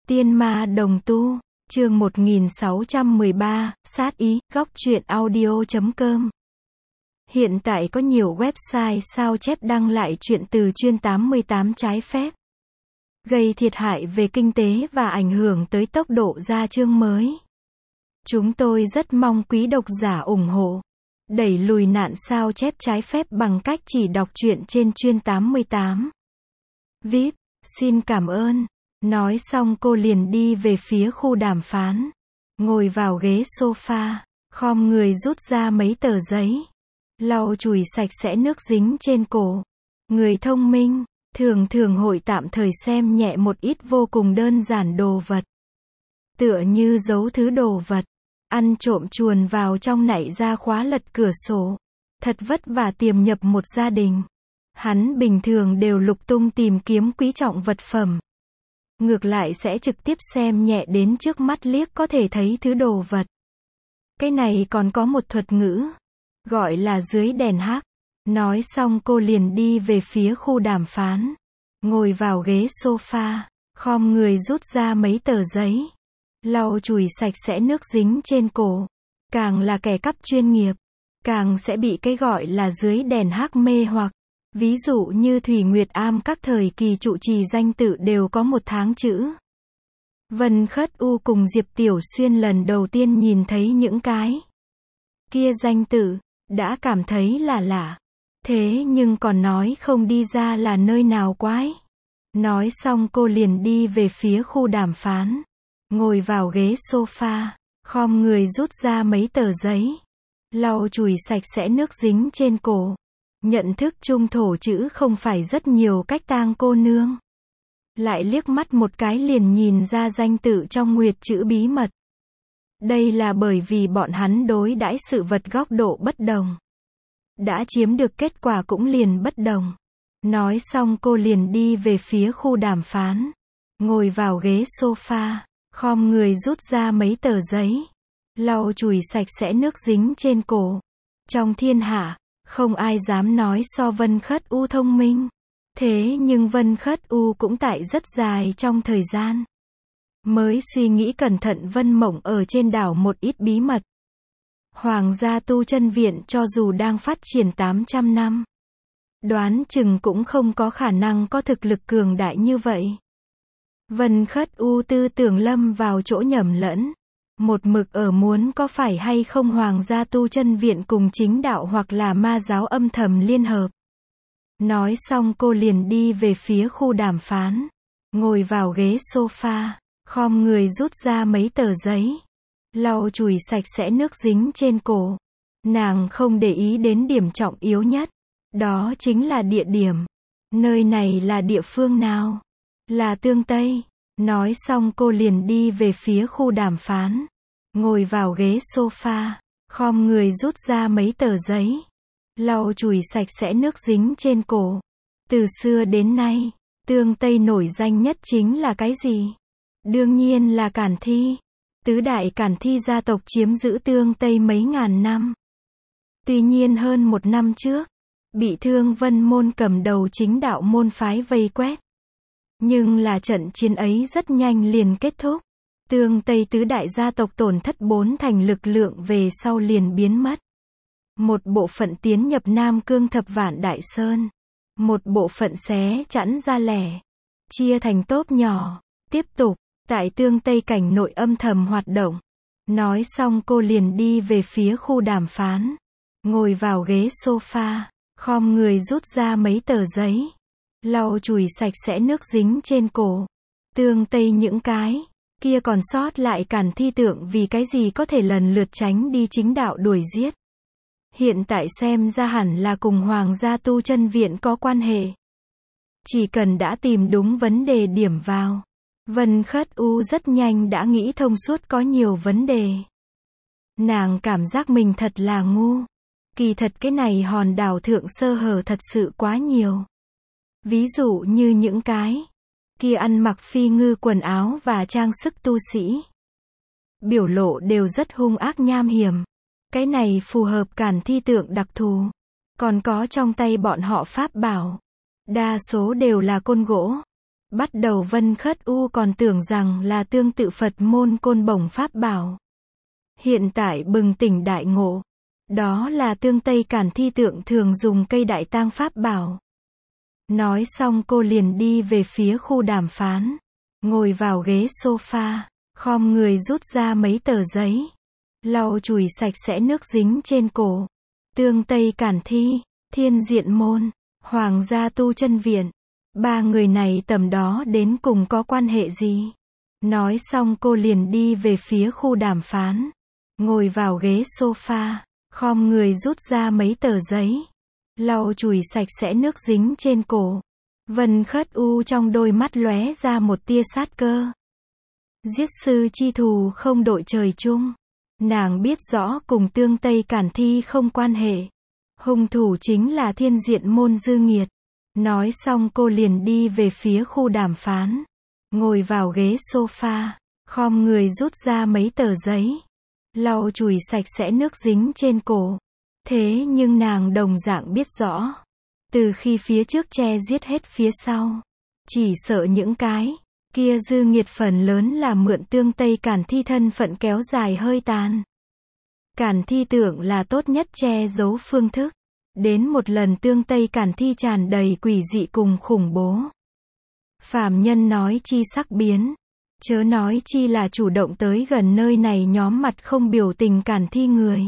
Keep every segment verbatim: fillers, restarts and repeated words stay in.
Tiên ma đồng tu, chương một nghìn sáu trăm mười ba, sát ý, góc truyện audio chấm com. Hiện tại có nhiều website sao chép đăng lại truyện từ chuyên tám mươi tám trái phép, gây thiệt hại về kinh tế và ảnh hưởng tới tốc độ ra chương mới. Chúng tôi rất mong quý độc giả ủng hộ, đẩy lùi nạn sao chép trái phép bằng cách chỉ đọc truyện trên chuyên tám mươi tám. vê i pê, xin cảm ơn. Nói xong cô liền đi về phía khu đàm phán. Ngồi vào ghế sofa, khom người rút ra mấy tờ giấy, lau chùi sạch sẽ nước dính trên cổ. Người thông minh, thường thường hội tạm thời xem nhẹ một ít vô cùng đơn giản đồ vật. Tựa như giấu thứ đồ vật, ăn trộm chuồn vào trong nảy ra khóa lật cửa sổ. Thật vất vả tiềm nhập một gia đình. Hắn bình thường đều lục tung tìm kiếm quý trọng vật phẩm. Ngược lại sẽ trực tiếp xem nhẹ đến trước mắt liếc có thể thấy thứ đồ vật. Cái này còn có một thuật ngữ, gọi là dưới đèn hắc. Nói xong cô liền đi về phía khu đàm phán. Ngồi vào ghế sofa, khom người rút ra mấy tờ giấy, lau chùi sạch sẽ nước dính trên cổ. Càng là kẻ cắp chuyên nghiệp, càng sẽ bị cái gọi là dưới đèn hắc mê hoặc. Ví dụ như Thủy Nguyệt Am các thời kỳ trụ trì danh tự đều có một tháng chữ. Vân Khất U cùng Diệp Tiểu Xuyên lần đầu tiên nhìn thấy những cái kia danh tự, đã cảm thấy là lạ. Thế nhưng còn nói không đi ra là nơi nào quái. Nói xong cô liền đi về phía khu đàm phán. Ngồi vào ghế sofa, khom người rút ra mấy tờ giấy, lau chùi sạch sẽ nước dính trên cổ. Nhận thức trung thổ chữ không phải rất nhiều cách tang cô nương. Lại liếc mắt một cái liền nhìn ra danh tự trong nguyệt chữ bí mật. Đây là bởi vì bọn hắn đối đãi sự vật góc độ bất đồng. Đã chiếm được kết quả cũng liền bất đồng. Nói xong cô liền đi về phía khu đàm phán. Ngồi vào ghế sofa, khom người rút ra mấy tờ giấy, lau chùi sạch sẽ nước dính trên cổ. Trong thiên hạ, không ai dám nói so Vân Khất U thông minh. Thế nhưng Vân Khất U cũng tại rất dài trong thời gian mới suy nghĩ cẩn thận Vân Mộng ở trên đảo một ít bí mật. Hoàng gia tu chân viện cho dù đang phát triển tám trăm năm, đoán chừng cũng không có khả năng có thực lực cường đại như vậy. Vân Khất U tư tưởng lâm vào chỗ nhầm lẫn. Một mực ở muốn có phải hay không Hoàng gia tu chân viện cùng chính đạo hoặc là ma giáo âm thầm liên hợp. Nói xong cô liền đi về phía khu đàm phán. Ngồi vào ghế sofa, khom người rút ra mấy tờ giấy, lau chùi sạch sẽ nước dính trên cổ. Nàng không để ý đến điểm trọng yếu nhất. Đó chính là địa điểm. Nơi này là địa phương nào? Là Tương Tây. Nói xong cô liền đi về phía khu đàm phán. Ngồi vào ghế sofa, khom người rút ra mấy tờ giấy, lau chùi sạch sẽ nước dính trên cổ. Từ xưa đến nay, Tương Tây nổi danh nhất chính là cái gì? Đương nhiên là Cản Thi. Tứ đại Cản Thi gia tộc chiếm giữ Tương Tây mấy ngàn năm. Tuy nhiên hơn một năm trước, bị Thương Vân môn cầm đầu chính đạo môn phái vây quét. Nhưng là trận chiến ấy rất nhanh liền kết thúc. Tương Tây tứ đại gia tộc tổn thất bốn thành lực lượng về sau liền biến mất. Một bộ phận tiến nhập Nam Cương Thập Vạn Đại Sơn. Một bộ phận xé chẵn ra lẻ, chia thành tốp nhỏ. Tiếp tục, tại Tương Tây cảnh nội âm thầm hoạt động. Nói xong cô liền đi về phía khu đàm phán. Ngồi vào ghế sofa, khom người rút ra mấy tờ giấy, lau chùi sạch sẽ nước dính trên cổ. Tương Tây những cái kia còn sót lại Cản Thi tượng vì cái gì có thể lần lượt tránh đi chính đạo đuổi giết. Hiện tại xem ra hẳn là cùng Hoàng gia tu chân viện có quan hệ. Chỉ cần đã tìm đúng vấn đề điểm vào, Vân Khất U rất nhanh đã nghĩ thông suốt có nhiều vấn đề. Nàng cảm giác mình thật là ngu. Kỳ thật cái này hòn đảo thượng sơ hở thật sự quá nhiều. Ví dụ như những cái kia ăn mặc phi ngư quần áo và trang sức tu sĩ. Biểu lộ đều rất hung ác nham hiểm. Cái này phù hợp Cản Thi tượng đặc thù. Còn có trong tay bọn họ pháp bảo. Đa số đều là côn gỗ. Bắt đầu Vân Khất U còn tưởng rằng là tương tự Phật môn côn bổng pháp bảo. Hiện tại bừng tỉnh đại ngộ. Đó là tương Tây Cản Thi tượng thường dùng cây đại tang pháp bảo. Nói xong cô liền đi về phía khu đàm phán. Ngồi vào ghế sofa, khom người rút ra mấy tờ giấy. Lau chùi sạch sẽ nước dính trên cổ. Tương Tây Cản Thi, Thiên Diện Môn, Hoàng gia Tu Chân Viện. Ba người này tầm đó đến cùng có quan hệ gì? Nói xong cô liền đi về phía khu đàm phán. Ngồi vào ghế sofa, khom người rút ra mấy tờ giấy. Lau chùi sạch sẽ nước dính trên cổ. Vân Khất U trong đôi mắt lóe ra một tia sát cơ. Giết sư chi thù không đội trời chung. Nàng biết rõ cùng Tương Tây Cản Thi không quan hệ. Hung thủ chính là Thiên Diện Môn Dư Nghiệt. Nói xong cô liền đi về phía khu đàm phán. Ngồi vào ghế sofa, khom người rút ra mấy tờ giấy. Lau chùi sạch sẽ nước dính trên cổ. Thế nhưng nàng đồng dạng biết rõ. Từ khi phía trước che giết hết phía sau. Chỉ sợ những cái kia Dư Nghiệt phần lớn là mượn Tương Tây Cản Thi thân phận kéo dài hơi tàn. Cản Thi tưởng là tốt nhất che giấu phương thức. Đến một lần Tương Tây Cản Thi tràn đầy quỷ dị cùng khủng bố. Phàm nhân nói chi sắc biến. Chớ nói chi là chủ động tới gần nơi này nhóm mặt không biểu tình Cản Thi người.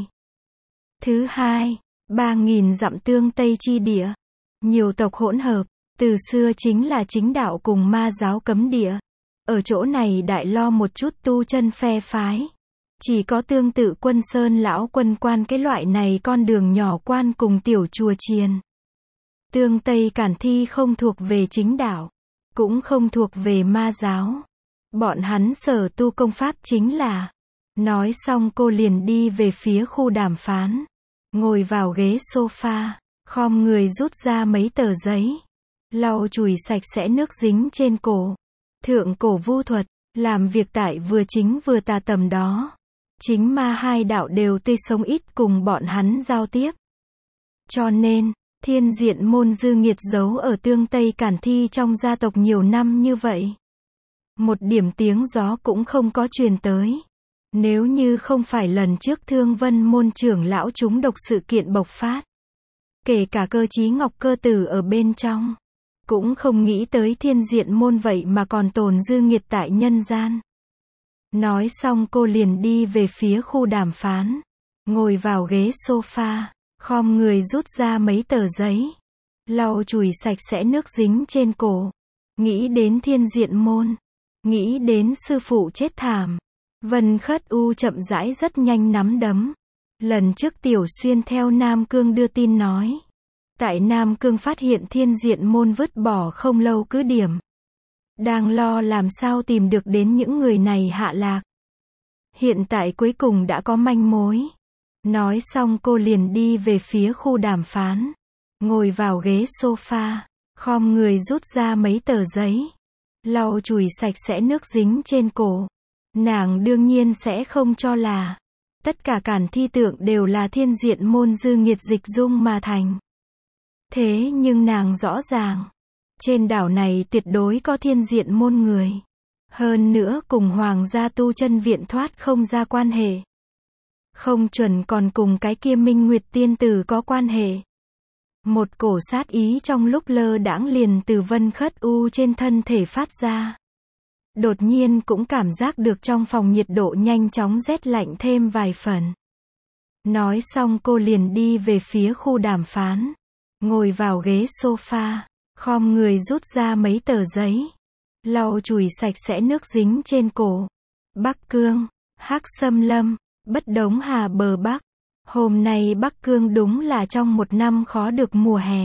Thứ hai, ba nghìn dặm Tương Tây chi địa. Nhiều tộc hỗn hợp, từ xưa chính là chính đạo cùng ma giáo cấm địa. Ở chỗ này đại lo một chút tu chân phe phái. Chỉ có tương tự Quân Sơn lão quân quan cái loại này con đường nhỏ quan cùng tiểu chùa chiền. Tương Tây Cản Thi không thuộc về chính đạo, cũng không thuộc về ma giáo. Bọn hắn sở tu công pháp chính là. Nói xong cô liền đi về phía khu đàm phán. Ngồi vào ghế sofa, khom người rút ra mấy tờ giấy. Lau chùi sạch sẽ nước dính trên cổ. Thượng cổ vu thuật, làm việc tại vừa chính vừa tà tầm đó. Chính ma hai đạo đều tươi sống ít cùng bọn hắn giao tiếp. Cho nên, Thiên Diện Môn Dư Nghiệt giấu ở Tương Tây Cản Thi trong gia tộc nhiều năm như vậy. Một điểm tiếng gió cũng không có truyền tới. Nếu như không phải lần trước Thương Vân môn trưởng lão trúng độc sự kiện bộc phát. Kể cả Cơ Chí Ngọc Cơ Tử ở bên trong. Cũng không nghĩ tới Thiên Diện Môn vậy mà còn tồn Dư Nghiệt tại nhân gian. Nói xong cô liền đi về phía khu đàm phán. Ngồi vào ghế sofa, khom người rút ra mấy tờ giấy. Lau chùi sạch sẽ nước dính trên cổ. Nghĩ đến Thiên Diện Môn. Nghĩ đến sư phụ chết thảm. Vân Khất U chậm rãi rất nhanh nắm đấm. Lần trước Tiểu Xuyên theo Nam Cương đưa tin nói. Tại Nam Cương phát hiện Thiên Diện Môn vứt bỏ không lâu cứ điểm. Đang lo làm sao tìm được đến những người này hạ lạc. Hiện tại cuối cùng đã có manh mối. Nói xong cô liền đi về phía khu đàm phán. Ngồi vào ghế sofa, khom người rút ra mấy tờ giấy. Lau chùi sạch sẽ nước dính trên cổ. Nàng đương nhiên sẽ không cho là. Tất cả Cản Thi tượng đều là Thiên Diện Môn Dư Nghiệt dịch dung mà thành. Thế nhưng nàng rõ ràng. Trên đảo này tuyệt đối có Thiên Diện Môn người. Hơn nữa cùng Hoàng gia Tu Chân Viện thoát không ra quan hệ. Không chuẩn còn cùng cái kia Minh Nguyệt tiên tử có quan hệ. Một cổ sát ý trong lúc lơ đãng liền từ Vân Khất U trên thân thể phát ra. Đột nhiên cũng cảm giác được trong phòng nhiệt độ nhanh chóng rét lạnh thêm vài phần. Nói xong cô liền đi về phía khu đàm phán. Ngồi vào ghế sofa, khom người rút ra mấy tờ giấy. Lau chùi sạch sẽ nước dính trên cổ. Bắc Cương, Hắc Xâm Lâm, Bất Đống Hà bờ Bắc. Hôm nay Bắc Cương đúng là trong một năm khó được mùa hè.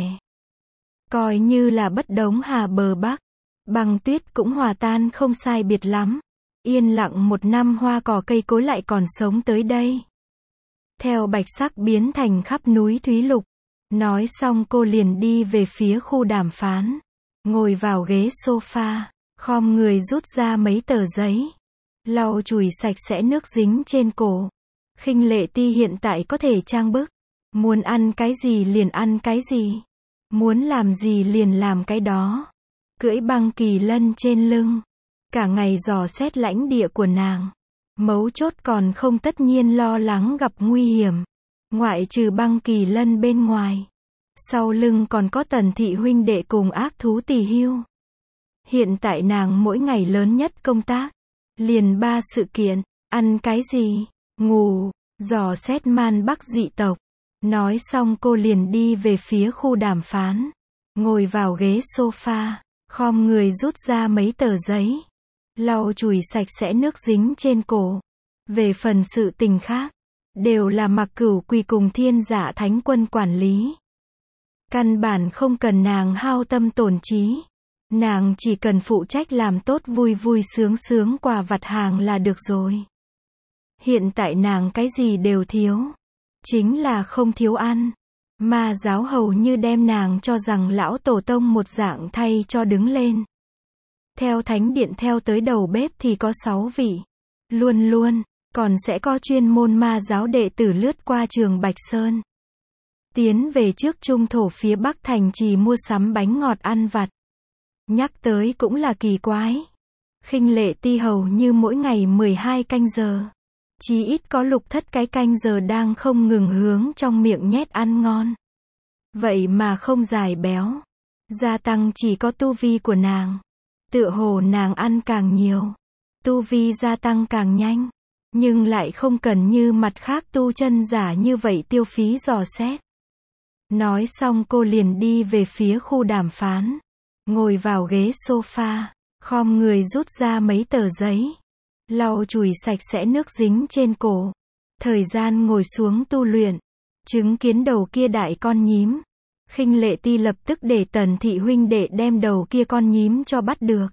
Coi như là Bất Đống Hà bờ Bắc. Băng tuyết cũng hòa tan không sai biệt lắm. Yên lặng một năm hoa cỏ cây cối lại còn sống tới đây. Theo bạch sắc biến thành khắp núi thúy lục. Nói xong cô liền đi về phía khu đàm phán. Ngồi vào ghế sofa, khom người rút ra mấy tờ giấy. Lau chùi sạch sẽ nước dính trên cổ. Khinh Lệ Ti hiện tại có thể trang bức. Muốn ăn cái gì liền ăn cái gì. Muốn làm gì liền làm cái đó. cưỡi băng kỳ lân trên lưng, cả ngày dò xét lãnh địa của nàng. Mấu chốt còn không tất nhiên lo lắng gặp nguy hiểm. Ngoại trừ băng kỳ lân bên ngoài, sau lưng còn có Tần thị huynh đệ cùng ác thú Tỳ Hưu. Hiện tại nàng mỗi ngày lớn nhất công tác, liền ba sự kiện: ăn cái gì, ngủ, dò xét man bắc dị tộc. Nói xong cô liền đi về phía khu đàm phán, ngồi vào ghế sofa, khom người rút ra mấy tờ giấy, lau chùi sạch sẽ nước dính trên cổ. Về phần sự tình khác, đều là Mặc Cửu Quỳ cùng Thiên Dạ Thánh Quân quản lý. Căn bản không cần nàng hao tâm tổn trí. Nàng chỉ cần phụ trách làm tốt vui vui sướng sướng quà vặt hàng là được rồi. Hiện tại nàng cái gì đều thiếu, chính là không thiếu ăn. Ma giáo hầu như đem nàng cho rằng lão tổ tông một dạng thay cho đứng lên. Theo thánh điện theo tới đầu bếp thì có sáu vị. Luôn luôn, còn sẽ có chuyên môn ma giáo đệ tử lướt qua trường Bạch Sơn, tiến về trước trung thổ phía Bắc thành trì mua sắm bánh ngọt ăn vặt. Nhắc tới cũng là kỳ quái. Khinh Lệ Ti hầu như mỗi ngày mười hai canh giờ. Chí ít có lục thất cái canh giờ đang không ngừng hướng trong miệng nhét ăn ngon. Vậy mà không dài béo. Gia tăng chỉ có tu vi của nàng. Tựa hồ nàng ăn càng nhiều, tu vi gia tăng càng nhanh. Nhưng lại không cần như mặt khác tu chân giả như vậy tiêu phí dò xét. Nói xong cô liền đi về phía khu đàm phán, ngồi vào ghế sofa, khom người rút ra mấy tờ giấy, lau chùi sạch sẽ nước dính trên cổ. Thời gian ngồi xuống tu luyện, chứng kiến đầu kia đại con nhím, Khinh Lệ Ti lập tức để Tần thị huynh đệ đem đầu kia con nhím cho bắt được.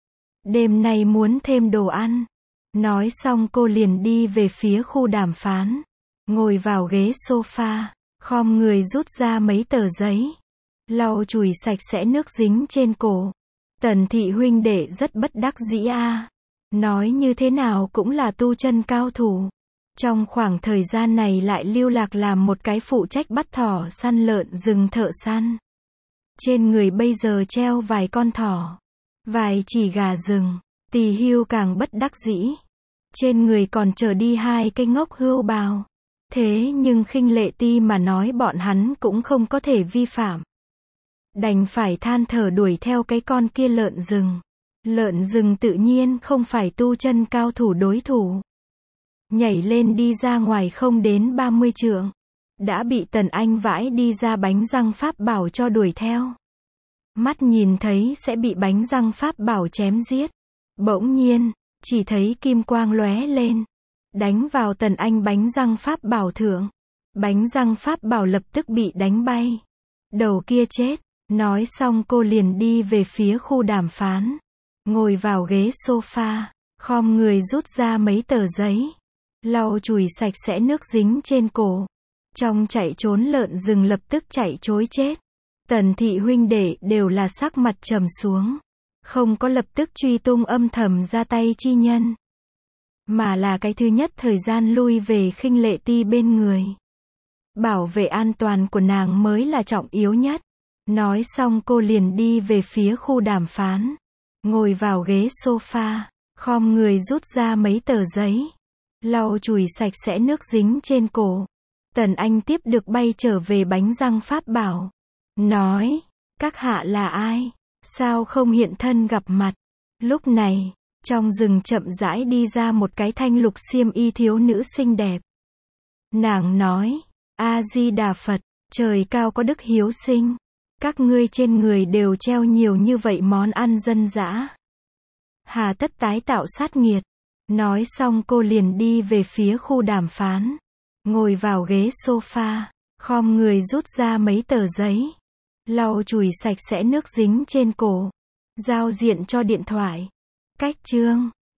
Đêm nay muốn thêm đồ ăn. Nói xong cô liền đi về phía khu đàm phán, ngồi vào ghế sofa, khom người rút ra mấy tờ giấy, lau chùi sạch sẽ nước dính trên cổ. Tần thị huynh đệ rất bất đắc dĩ a. Nói như thế nào cũng là tu chân cao thủ. Trong khoảng thời gian này lại lưu lạc làm một cái phụ trách bắt thỏ săn lợn rừng thợ săn. Trên người bây giờ treo vài con thỏ, vài chỉ gà rừng. Tỳ Hưu càng bất đắc dĩ. Trên người còn chở đi hai cây ngốc hươu bào. Thế nhưng Khinh Lệ Ti mà nói bọn hắn cũng không có thể vi phạm. Đành phải than thở đuổi theo cái con kia lợn rừng. Lợn rừng tự nhiên không phải tu chân cao thủ đối thủ. Nhảy lên đi ra ngoài không đến ba mươi trượng, đã bị Tần Anh vãi đi ra bánh răng pháp bảo cho đuổi theo. Mắt nhìn thấy sẽ bị bánh răng pháp bảo chém giết. Bỗng nhiên, chỉ thấy kim quang lóe lên, đánh vào Tần Anh bánh răng pháp bảo thượng. Bánh răng pháp bảo lập tức bị đánh bay. Đầu kia chết. Nói xong cô liền đi về phía khu đàm phán, ngồi vào ghế sofa, khom người rút ra mấy tờ giấy, lau chùi sạch sẽ nước dính trên cổ. Trong chạy trốn lợn rừng lập tức chạy trối chết. Tần thị huynh đệ đều là sắc mặt trầm xuống, không có lập tức truy tung âm thầm ra tay chi nhân, mà là cái thứ nhất thời gian lui về Khinh Lệ Ti bên người. Bảo vệ an toàn của nàng mới là trọng yếu nhất. Nói xong cô liền đi về phía khu đàm phán, ngồi vào ghế sofa, khom người rút ra mấy tờ giấy, lau chùi sạch sẽ nước dính trên cổ. Tần Anh tiếp được bay trở về bánh răng pháp bảo, nói, các hạ là ai? Sao không hiện thân gặp mặt? Lúc này, trong rừng chậm rãi đi ra một cái thanh lục xiêm y thiếu nữ xinh đẹp. Nàng nói, A-di-đà Phật, trời cao có đức hiếu sinh. Các ngươi trên người đều treo nhiều như vậy món ăn dân dã, hà tất tái tạo sát nghiệt. Nói xong cô liền đi về phía khu đàm phán, ngồi vào ghế sofa, khom người rút ra mấy tờ giấy, lau chùi sạch sẽ nước dính trên cổ, giao diện cho điện thoại. Cách chương